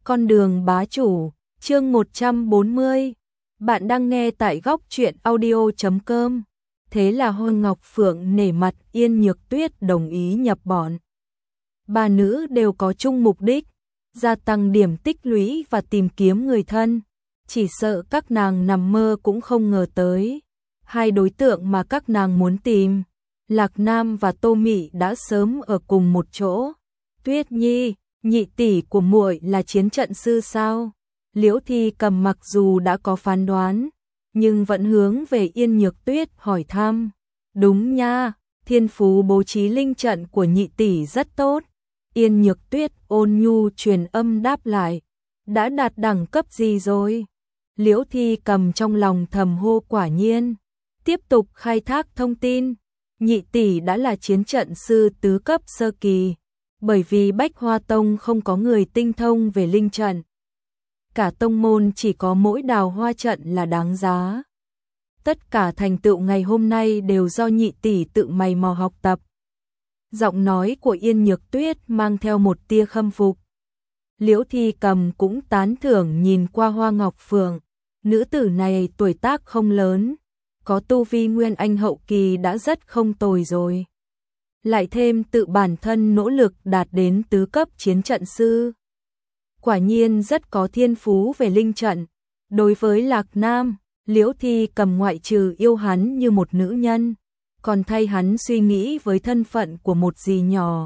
Con đường bá chủ, chương 140. Bạn đang nghe tại góc truyện audio.com. Thế là Hoa Ngọc Phượng nể mặt Yên Nhược Tuyết đồng ý nhập bọn. Ba nữ đều có chung mục đích, gia tăng điểm tích lũy và tìm kiếm người thân. Chỉ sợ các nàng nằm mơ cũng không ngờ tới. Hai đối tượng mà các nàng muốn tìm, Lạc Nam và Tô Mị đã sớm ở cùng một chỗ. Tuyết Nhi, nhị tỷ của muội là chiến trận sư sao? Liễu Thi Cầm mặc dù đã có phán đoán, nhưng vẫn hướng về Yên Nhược Tuyết hỏi thăm. Đúng nha, thiên phú bố trí linh trận của nhị tỷ rất tốt. Yên Nhược Tuyết ôn nhu truyền âm đáp lại. Đã đạt đẳng cấp gì rồi? Liễu Thi Cầm trong lòng thầm hô quả nhiên. Tiếp tục khai thác thông tin. Nhị tỷ đã là chiến trận sư tứ cấp sơ kỳ. Bởi vì Bách Hoa Tông không có người tinh thông về linh trận. Cả tông môn chỉ có mỗi Đào Hoa trận là đáng giá. Tất cả thành tựu ngày hôm nay đều do nhị tỷ tự mày mò học tập. Giọng nói của Yên Nhược Tuyết mang theo một tia khâm phục. Liễu Thi Cầm cũng tán thưởng nhìn qua Hoa Ngọc Phượng. Nữ tử này tuổi tác không lớn, có tu vi nguyên anh hậu kỳ đã rất không tồi rồi. Lại thêm tự bản thân nỗ lực đạt đến tứ cấp chiến trận sư. Quả nhiên rất có thiên phú về linh trận. Đối với Lạc Nam, Liễu Thi Cầm ngoại trừ yêu hắn như một nữ nhân, còn thay hắn suy nghĩ với thân phận của một dì nhỏ.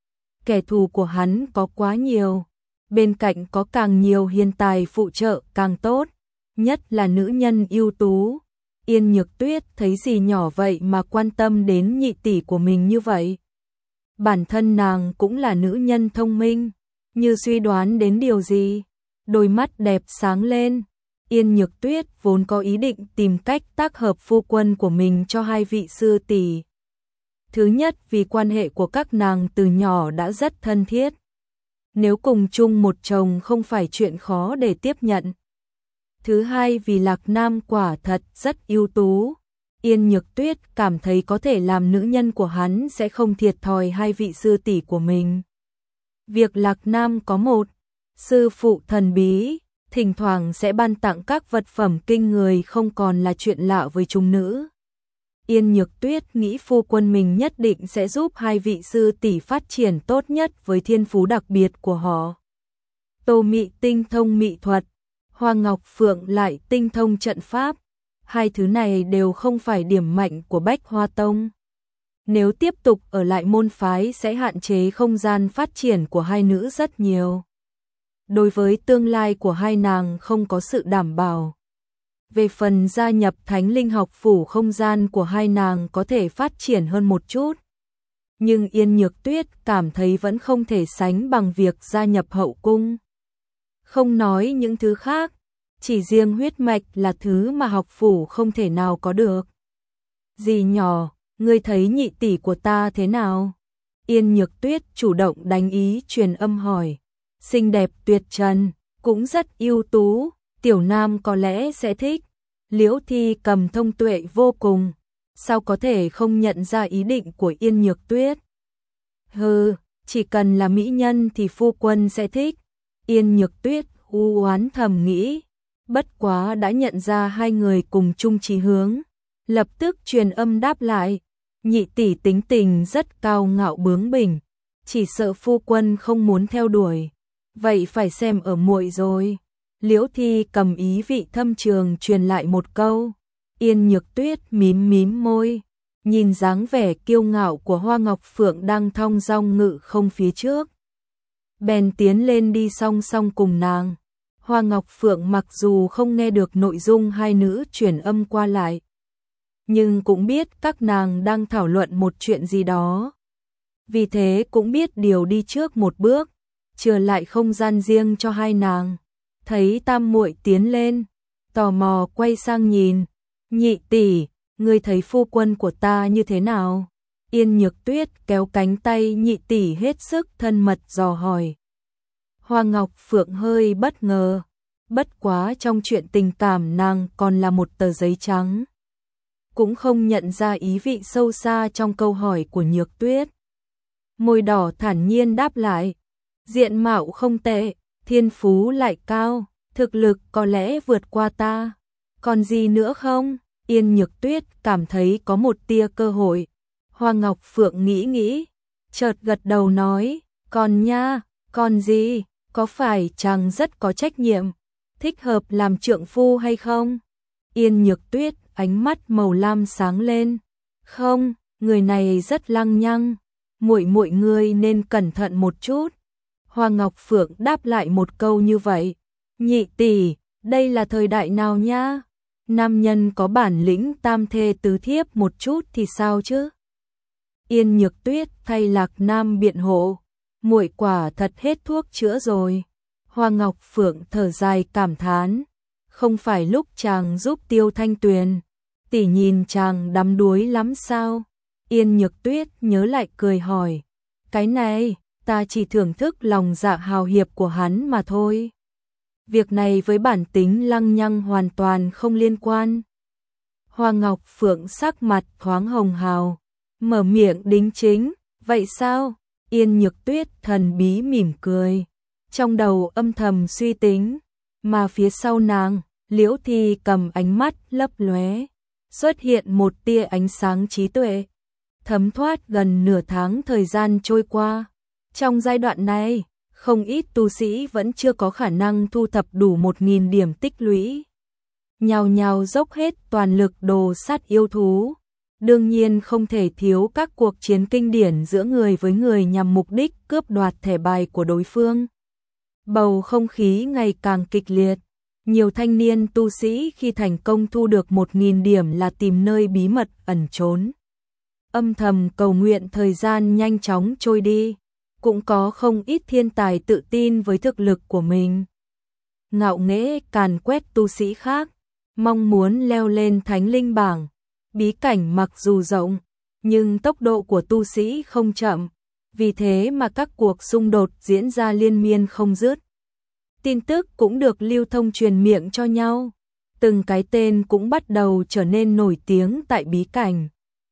Kẻ thù của hắn có quá nhiều, bên cạnh có càng nhiều hiền tài phụ trợ càng tốt, nhất là nữ nhân ưu tú. Yên Nhược Tuyết thấy gì nhỏ vậy mà quan tâm đến nhị tỷ của mình như vậy. Bản thân nàng cũng là nữ nhân thông minh, như suy đoán đến điều gì, đôi mắt đẹp sáng lên. Yên Nhược Tuyết vốn có ý định tìm cách tác hợp phu quân của mình cho hai vị sư tỷ. Thứ nhất vì quan hệ của các nàng từ nhỏ đã rất thân thiết. Nếu cùng chung một chồng không phải chuyện khó để tiếp nhận. Thứ hai vì Lạc Nam quả thật rất ưu tú. Yên Nhược Tuyết cảm thấy có thể làm nữ nhân của hắn sẽ không thiệt thòi hai vị sư tỷ của mình. Việc Lạc Nam có một sư phụ thần bí, thỉnh thoảng sẽ ban tặng các vật phẩm kinh người không còn là chuyện lạ với chúng nữ. Yên Nhược Tuyết nghĩ phu quân mình nhất định sẽ giúp hai vị sư tỷ phát triển tốt nhất với thiên phú đặc biệt của họ. Tô Mị tinh thông mị thuật, Hoa Ngọc Phượng lại tinh thông trận pháp. Hai thứ này đều không phải điểm mạnh của Bách Hoa Tông. Nếu tiếp tục ở lại môn phái sẽ hạn chế không gian phát triển của hai nữ rất nhiều. Đối với tương lai của hai nàng không có sự đảm bảo. Về phần gia nhập Thánh Linh học phủ, không gian của hai nàng có thể phát triển hơn một chút. Nhưng Yên Nhược Tuyết cảm thấy vẫn không thể sánh bằng việc gia nhập hậu cung. Không nói những thứ khác, chỉ riêng huyết mạch là thứ mà học phủ không thể nào có được. Dì nhỏ, ngươi thấy nhị tỷ của ta thế nào? Yên Nhược Tuyết chủ động đánh ý truyền âm hỏi. Xinh đẹp tuyệt trần, cũng rất ưu tú, tiểu nam có lẽ sẽ thích. Liễu Thi Cầm thông tuệ vô cùng, sao có thể không nhận ra ý định của Yên Nhược Tuyết? Hừ, chỉ cần là mỹ nhân thì phu quân sẽ thích. Yên Nhược Tuyết u oán thầm nghĩ, bất quá đã nhận ra hai người cùng chung chí hướng, lập tức truyền âm đáp lại. Nhị tỷ tính tình rất cao ngạo bướng bỉnh, chỉ sợ phu quân không muốn theo đuổi. Vậy phải xem ở muội rồi. Liễu Thi Cầm ý vị thâm trường truyền lại một câu. Yên Nhược Tuyết mím mím môi, nhìn dáng vẻ kiêu ngạo của Hoa Ngọc Phượng đang thong dong ngự không phía trước. Bèn tiến lên đi song song cùng nàng. Hoa Ngọc Phượng mặc dù không nghe được nội dung hai nữ truyền âm qua lại, nhưng cũng biết các nàng đang thảo luận một chuyện gì đó. Vì thế cũng biết điều đi trước một bước, chừa lại không gian riêng cho hai nàng. Thấy tam muội tiến lên, tò mò quay sang nhìn. Nhị tỷ, ngươi thấy phu quân của ta như thế nào? Yên Nhược Tuyết kéo cánh tay nhị tỷ hết sức thân mật dò hỏi. Hoa Ngọc Phượng hơi bất ngờ, bất quá trong chuyện tình cảm nàng còn là một tờ giấy trắng. Cũng không nhận ra ý vị sâu xa trong câu hỏi của Nhược Tuyết. Môi đỏ thản nhiên đáp lại. Diện mạo không tệ, thiên phú lại cao, thực lực có lẽ vượt qua ta. Còn gì nữa không? Yên Nhược Tuyết cảm thấy có một tia cơ hội. Hoa Ngọc Phượng nghĩ, chợt gật đầu nói, còn nha, còn gì, có phải chàng rất có trách nhiệm, thích hợp làm trượng phu hay không? Yên Nhược Tuyết ánh mắt màu lam sáng lên, không, người này rất lăng nhăng, muội ngươi nên cẩn thận một chút. Hoa Ngọc Phượng đáp lại một câu như vậy, nhị tỷ, đây là thời đại nào nha? Nam nhân có bản lĩnh tam thê tứ thiếp một chút thì sao chứ? Yên Nhược Tuyết thay Lạc Nam biện hộ, muội quả thật hết thuốc chữa rồi. Hoa Ngọc Phượng thở dài cảm thán, không phải lúc chàng giúp Tiêu Thanh Tuyền, tỷ nhìn chàng đắm đuối lắm sao? Yên Nhược Tuyết nhớ lại cười hỏi, cái này, ta chỉ thưởng thức lòng dạ hào hiệp của hắn mà thôi. Việc này với bản tính lăng nhăng hoàn toàn không liên quan. Hoa Ngọc Phượng sắc mặt thoáng hồng hào, mở miệng đính chính, vậy sao? Yên Nhược Tuyết thần bí mỉm cười, trong đầu âm thầm suy tính, mà phía sau nàng, Liễu Thi cầm ánh mắt lấp lóe, xuất hiện một tia ánh sáng trí tuệ. Thấm thoát gần nửa tháng thời gian trôi qua. Trong giai đoạn này, không ít tu sĩ vẫn chưa có khả năng thu thập đủ 1.000 điểm tích lũy. Nhào nhào dốc hết toàn lực đồ sát yêu thú. Đương nhiên không thể thiếu các cuộc chiến kinh điển giữa người với người nhằm mục đích cướp đoạt thẻ bài của đối phương. Bầu không khí ngày càng kịch liệt. Nhiều thanh niên tu sĩ khi thành công thu được 1.000 điểm là tìm nơi bí mật ẩn trốn, âm thầm cầu nguyện thời gian nhanh chóng trôi đi. Cũng có không ít thiên tài tự tin với thực lực của mình, ngạo nghễ càn quét tu sĩ khác, mong muốn leo lên thánh linh bảng. Bí cảnh mặc dù rộng, nhưng tốc độ của tu sĩ không chậm, vì thế mà các cuộc xung đột diễn ra liên miên không dứt. Tin tức cũng được lưu thông truyền miệng cho nhau, từng cái tên cũng bắt đầu trở nên nổi tiếng tại bí cảnh.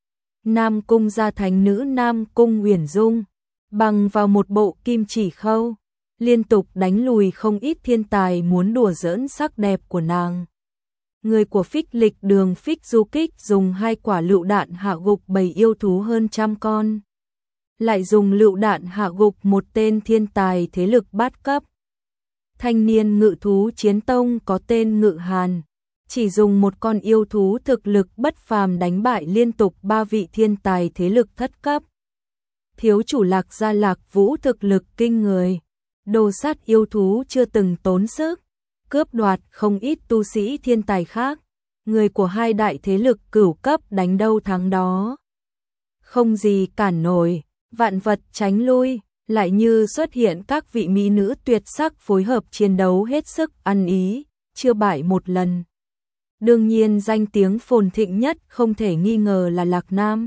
Nam Cung gia thánh nữ Nam Cung Uyển Dung, bằng vào một bộ kim chỉ khâu, liên tục đánh lùi không ít thiên tài muốn đùa giỡn sắc đẹp của nàng. Người của Phích Lịch Đường Phích Du Kích dùng 2 quả lựu đạn hạ gục bầy yêu thú hơn 100 con, lại dùng lựu đạn hạ gục một tên thiên tài thế lực bát cấp. Thanh niên ngự thú chiến tông có tên Ngự Hàn, chỉ dùng một con yêu thú thực lực bất phàm đánh bại liên tục 3 vị thiên tài thế lực thất cấp. Thiếu chủ Lạc gia Lạc Vũ thực lực kinh người, đồ sát yêu thú chưa từng tốn sức, cướp đoạt không ít tu sĩ thiên tài khác. Người của 2 đại thế lực cửu cấp đánh đâu thắng đó, không gì cản nổi, vạn vật tránh lui, lại như xuất hiện các vị mỹ nữ tuyệt sắc phối hợp chiến đấu hết sức ăn ý, chưa bại một lần. Đương nhiên danh tiếng phồn thịnh nhất không thể nghi ngờ là Lạc Nam.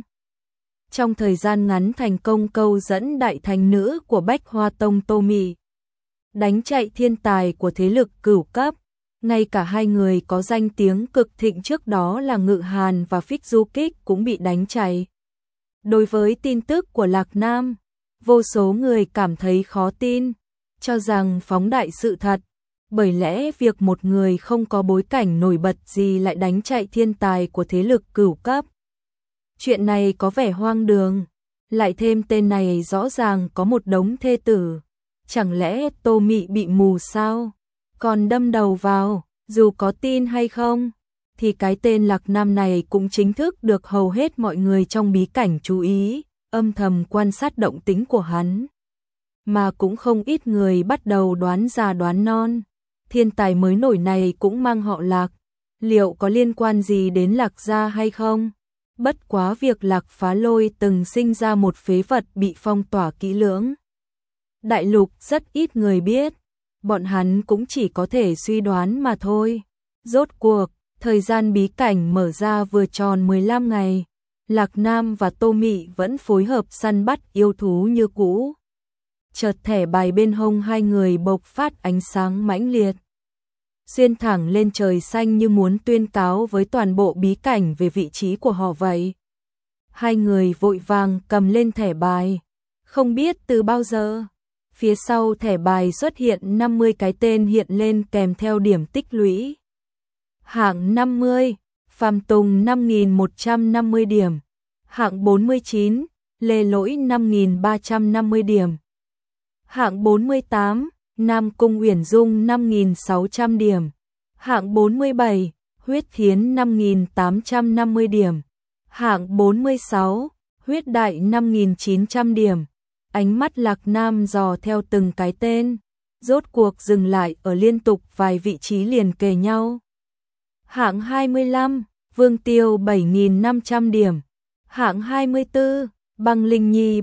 Trong thời gian ngắn thành công câu dẫn đại thánh nữ của Bách Hoa Tông Tô Mị, đánh chạy thiên tài của thế lực cửu cấp. Ngay cả 2 người có danh tiếng cực thịnh trước đó là Ngự Hàn và Phích Du Kích cũng bị đánh chạy. Đối với tin tức của Lạc Nam, vô số người cảm thấy khó tin, cho rằng phóng đại sự thật, bởi lẽ việc một người không có bối cảnh nổi bật gì lại đánh chạy thiên tài của thế lực cửu cấp. Chuyện này có vẻ hoang đường, lại thêm tên này rõ ràng có một đống thê tử, chẳng lẽ Tô Mị bị mù sao? Còn đâm đầu vào, dù có tin hay không, thì cái tên Lạc Nam này cũng chính thức được hầu hết mọi người trong bí cảnh chú ý, âm thầm quan sát động tĩnh của hắn. Mà cũng không ít người bắt đầu đoán già đoán non, thiên tài mới nổi này cũng mang họ Lạc, liệu có liên quan gì đến Lạc gia hay không? Bất quá việc Lạc Phá Lôi từng sinh ra một phế vật bị phong tỏa kỹ lưỡng. Đại lục rất ít người biết, bọn hắn cũng chỉ có thể suy đoán mà thôi. Rốt cuộc, thời gian bí cảnh mở ra vừa tròn 15 ngày, Lạc Nam và Tô Mị vẫn phối hợp săn bắt yêu thú như cũ. Chợt thẻ bài bên hông 2 người bộc phát ánh sáng mãnh liệt, xuyên thẳng lên trời xanh như muốn tuyên cáo với toàn bộ bí cảnh về vị trí của họ vậy. 2 người vội vàng cầm lên thẻ bài, không biết từ bao giờ, Phía sau thẻ bài xuất hiện 50 cái tên hiện lên kèm theo điểm tích lũy. Hạng 50, Phạm Tùng 5.150 điểm. Hạng 49, Lê Lỗi 5.350 điểm. Hạng 48, Nam Cung Uyển Dung 5.600 điểm. Hạng 47, Huyết Thiến 5.850 điểm. Hạng 46, Huyết Đại 5.900 điểm. Ánh mắt Lạc Nam dò theo từng cái tên, rốt cuộc dừng lại ở liên tục vài vị trí liền kề nhau. Hạng 25, Vương Tiêu 7.500 điểm. Hạng 24, Băng Linh Nhi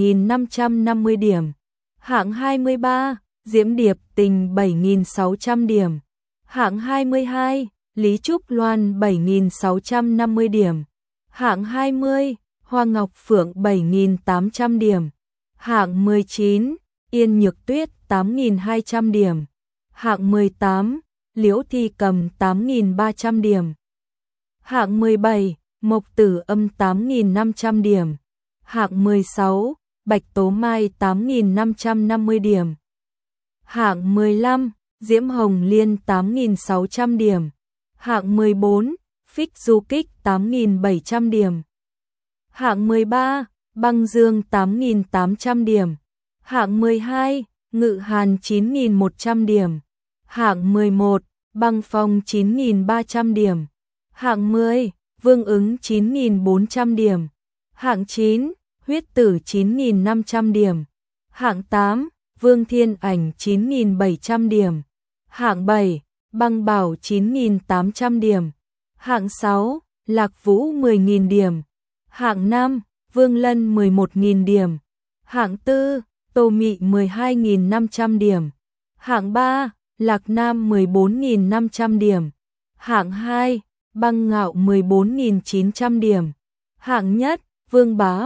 7.550 điểm. Hạng 23, Diễm Điệp Tình 7.600 điểm. Hạng 22, Lý Trúc Loan 7.650 điểm. Hạng 20, Hoa Ngọc Phượng 7.800 điểm. Hạng 19, Yên Nhược Tuyết 8.200 điểm. Hạng 18, Liễu Thi Cầm 8.300 điểm. Hạng 17, Mộc Tử Âm 8.500 điểm. Hạng 16, Bạch Tố Mai 8.550 điểm. Hạng 15, Diễm Hồng Liên 8.600 điểm. Hạng 14, Phích Du Kích 8.700 điểm. Hạng 13, Băng Dương 8.800 điểm. Hạng 12, Ngự Hàn 9.100 điểm. Hạng 11, Băng Phong 9.300 điểm. Hạng 10, Vương Ứng 9.400 điểm. Hạng 9, Huyết Tử 9.500 điểm. Hạng 8, Vương Thiên Ảnh 9.700 điểm. Hạng 7, Băng Bảo 9.800 điểm. Hạng 6, Lạc Vũ 10.000 điểm. Hạng 5, Vương Lân 11.000 điểm. Hạng 4, Tô Mị 12.500 điểm. Hạng 3, Lạc Nam 14.500 điểm. Hạng 2, Băng Ngạo 14.900 điểm. Hạng nhất, Vương Bá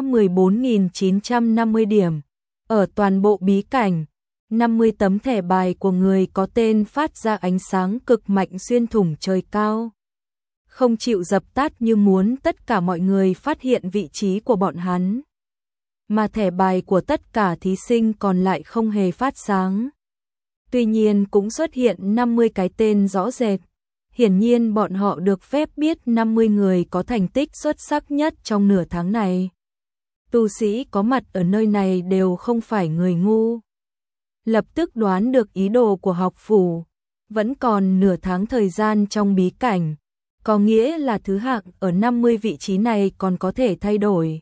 14.950 điểm. Ở toàn bộ bí cảnh, 50 tấm thẻ bài của người có tên phát ra ánh sáng cực mạnh xuyên thủng trời cao. Không chịu dập tắt như muốn tất cả mọi người phát hiện vị trí của bọn hắn. Mà thẻ bài của tất cả thí sinh còn lại không hề phát sáng. Tuy nhiên cũng xuất hiện 50 cái tên rõ rệt. Hiển nhiên bọn họ được phép biết 50 người có thành tích xuất sắc nhất trong nửa tháng này. Tu sĩ có mặt ở nơi này đều không phải người ngu. Lập tức đoán được ý đồ của học phủ. Vẫn còn nửa tháng thời gian trong bí cảnh. Có nghĩa là thứ hạng ở 50 vị trí này còn có thể thay đổi.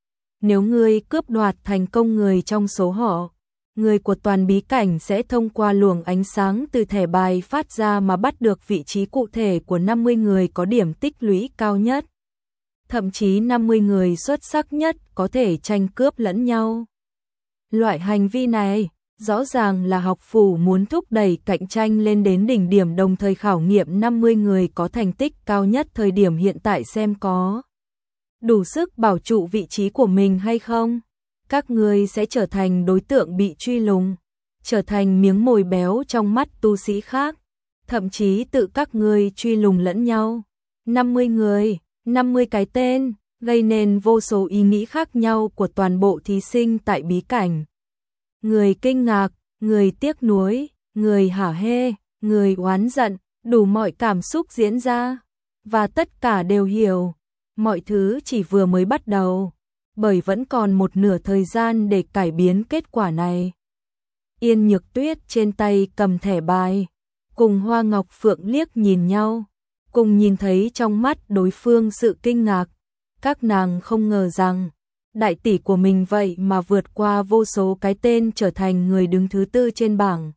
Nếu ngươi cướp đoạt thành công người trong số họ, người của toàn bí cảnh sẽ thông qua luồng ánh sáng từ thẻ bài phát ra mà bắt được vị trí cụ thể của 50 người có điểm tích lũy cao nhất. Thậm chí 50 người xuất sắc nhất có thể tranh cướp lẫn nhau. Loại hành vi này rõ ràng là học phủ muốn thúc đẩy cạnh tranh lên đến đỉnh điểm, đồng thời khảo nghiệm 50 người có thành tích cao nhất thời điểm hiện tại xem có đủ sức bảo trụ vị trí của mình hay không. Các ngươi sẽ trở thành đối tượng bị truy lùng, trở thành miếng mồi béo trong mắt tu sĩ khác, thậm chí tự các ngươi truy lùng lẫn nhau. 50 người, 50 cái tên, gây nên vô số ý nghĩ khác nhau của toàn bộ thí sinh tại bí cảnh. Người kinh ngạc, người tiếc nuối, người hả hê, người oán giận, đủ mọi cảm xúc diễn ra. Và tất cả đều hiểu, mọi thứ chỉ vừa mới bắt đầu, bởi vẫn còn một nửa thời gian để cải biến kết quả này. Yên Nhược Tuyết trên tay cầm thẻ bài, cùng Hoa Ngọc Phượng liếc nhìn nhau, cùng nhìn thấy trong mắt đối phương sự kinh ngạc. Các nàng không ngờ rằng đại tỷ của mình vậy mà vượt qua vô số cái tên trở thành người đứng thứ tư trên bảng.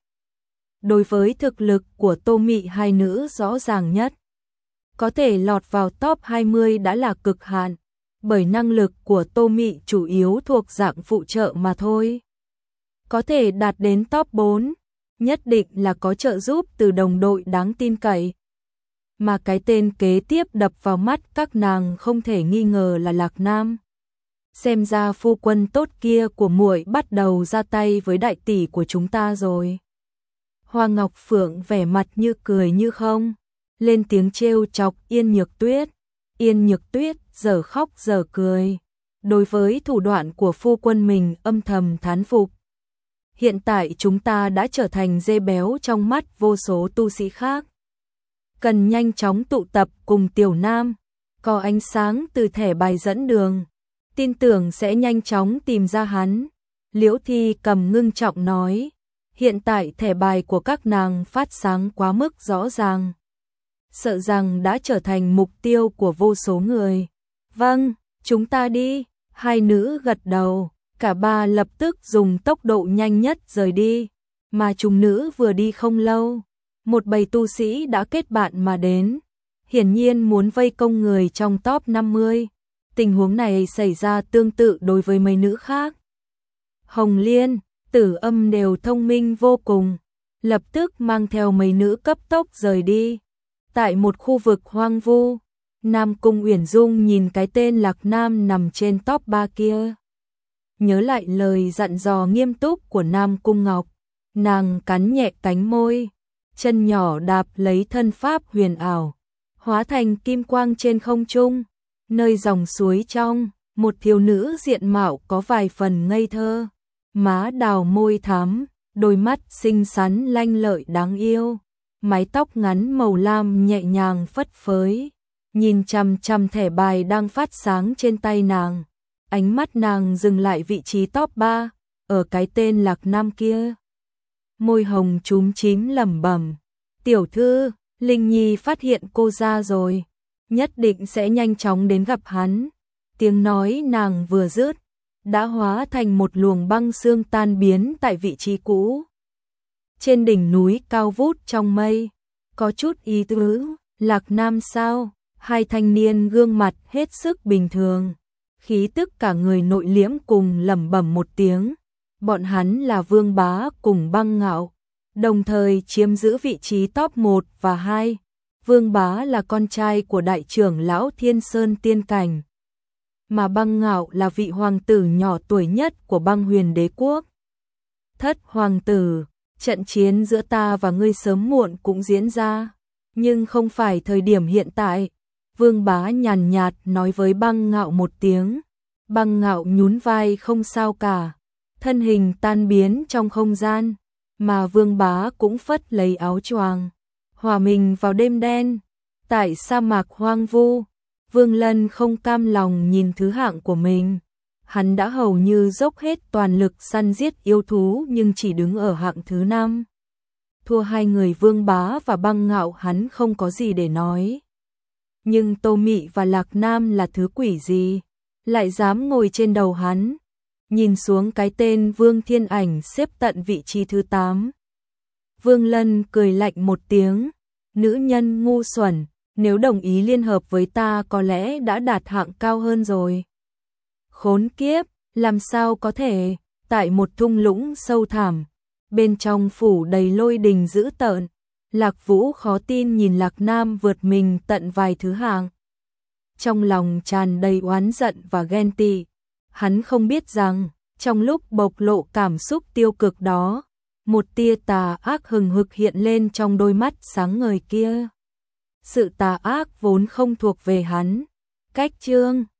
Đối với thực lực của Tô Mị hai nữ rõ ràng nhất, có thể lọt vào top 20 đã là cực hạn, bởi năng lực của Tô Mị chủ yếu thuộc dạng phụ trợ mà thôi. Có thể đạt đến top 4, nhất định là có trợ giúp từ đồng đội đáng tin cậy. Mà cái tên kế tiếp đập vào mắt các nàng không thể nghi ngờ là Lạc Nam. Xem ra phu quân tốt kia của muội bắt đầu ra tay với đại tỷ của chúng ta rồi. Hoa Ngọc Phượng vẻ mặt như cười như không, lên tiếng trêu chọc Yên Nhược Tuyết. Yên Nhược Tuyết giờ khóc giờ cười, đối với thủ đoạn của phu quân mình âm thầm thán phục. hiện tại chúng ta đã trở thành dê béo trong mắt vô số tu sĩ khác. Cần nhanh chóng tụ tập cùng Tiểu Nam, có ánh sáng từ thẻ bài dẫn đường, tin tưởng sẽ nhanh chóng tìm ra hắn. Liễu Thi Cầm ngưng trọng nói, hiện tại thẻ bài của các nàng phát sáng quá mức rõ ràng, sợ rằng đã trở thành mục tiêu của vô số người. Vâng, chúng ta đi. Hai nữ gật đầu, cả ba lập tức dùng tốc độ nhanh nhất rời đi, mà chúng nữ vừa đi không lâu, một bầy tu sĩ đã kết bạn mà đến, hiển nhiên muốn vây công người trong top 50. Tình huống này xảy ra tương tự đối với mấy nữ khác. Hồng Liên, Tử Âm đều thông minh vô cùng, lập tức mang theo mấy nữ cấp tốc rời đi. Tại một khu vực hoang vu, Nam Cung Uyển Dung nhìn cái tên Lạc Nam nằm trên top 3 kia. Nhớ lại lời dặn dò nghiêm túc của Nam Cung Ngọc, nàng cắn nhẹ cánh môi, chân nhỏ đạp lấy thân pháp huyền ảo, hóa thành kim quang trên không trung, nơi dòng suối trong, một thiếu nữ diện mạo có vài phần ngây thơ, má đào môi thắm, đôi mắt xinh xắn lanh lợi đáng yêu, mái tóc ngắn màu lam nhẹ nhàng phất phới, nhìn chằm chằm thẻ bài đang phát sáng trên tay nàng. Ánh mắt nàng dừng lại vị trí top 3, ở cái tên Lạc Nam kia. Môi hồng chúm chím lẩm bẩm, tiểu thư, Linh Nhi phát hiện cô ra rồi, nhất định sẽ nhanh chóng đến gặp hắn. Tiếng nói nàng vừa dứt, đã hóa thành một luồng băng sương tan biến tại vị trí cũ. Trên đỉnh núi cao vút trong mây, có chút ý tứ, Lạc Nam sao? Hai thanh niên gương mặt hết sức bình thường, khí tức cả người nội liễm cùng lẩm bẩm một tiếng. Bọn hắn là Vương Bá cùng Băng Ngạo, đồng thời chiếm giữ vị trí top 1 và 2. Vương Bá là con trai của đại trưởng lão Thiên Sơn Tiên Cảnh, mà Băng Ngạo là vị hoàng tử nhỏ tuổi nhất của Băng Huyền Đế Quốc. Thất hoàng tử, trận chiến giữa ta và ngươi sớm muộn cũng diễn ra, nhưng không phải thời điểm hiện tại. Vương Bá nhàn nhạt nói với Băng Ngạo một tiếng. Băng Ngạo nhún vai không sao cả, thân hình tan biến trong không gian, mà Vương Bá cũng phất lấy áo choàng, hòa mình vào đêm đen. Tại sa mạc hoang vu, Vương Lân không cam lòng nhìn thứ hạng của mình. Hắn đã hầu như dốc hết toàn lực săn giết yêu thú nhưng chỉ đứng ở hạng thứ 5. Thua hai người Vương Bá và Băng Ngạo hắn không có gì để nói. Nhưng Tô Mị và Lạc Nam là thứ quỷ gì, lại dám ngồi trên đầu hắn. Nhìn xuống cái tên Vương Thiên Ảnh xếp tận vị trí thứ 8. Vương Lân cười lạnh một tiếng, nữ nhân ngu xuẩn, nếu đồng ý liên hợp với ta có lẽ đã đạt hạng cao hơn rồi. Khốn kiếp, làm sao có thể, tại một thung lũng sâu thẳm, bên trong phủ đầy lôi đình dữ tợn, Lạc Vũ khó tin nhìn Lạc Nam vượt mình tận vài thứ hạng. Trong lòng tràn đầy oán giận và ghen tị, hắn không biết rằng, trong lúc bộc lộ cảm xúc tiêu cực đó, một tia tà ác hừng hực hiện lên trong đôi mắt sáng ngời kia. Sự tà ác vốn không thuộc về hắn. Cách chương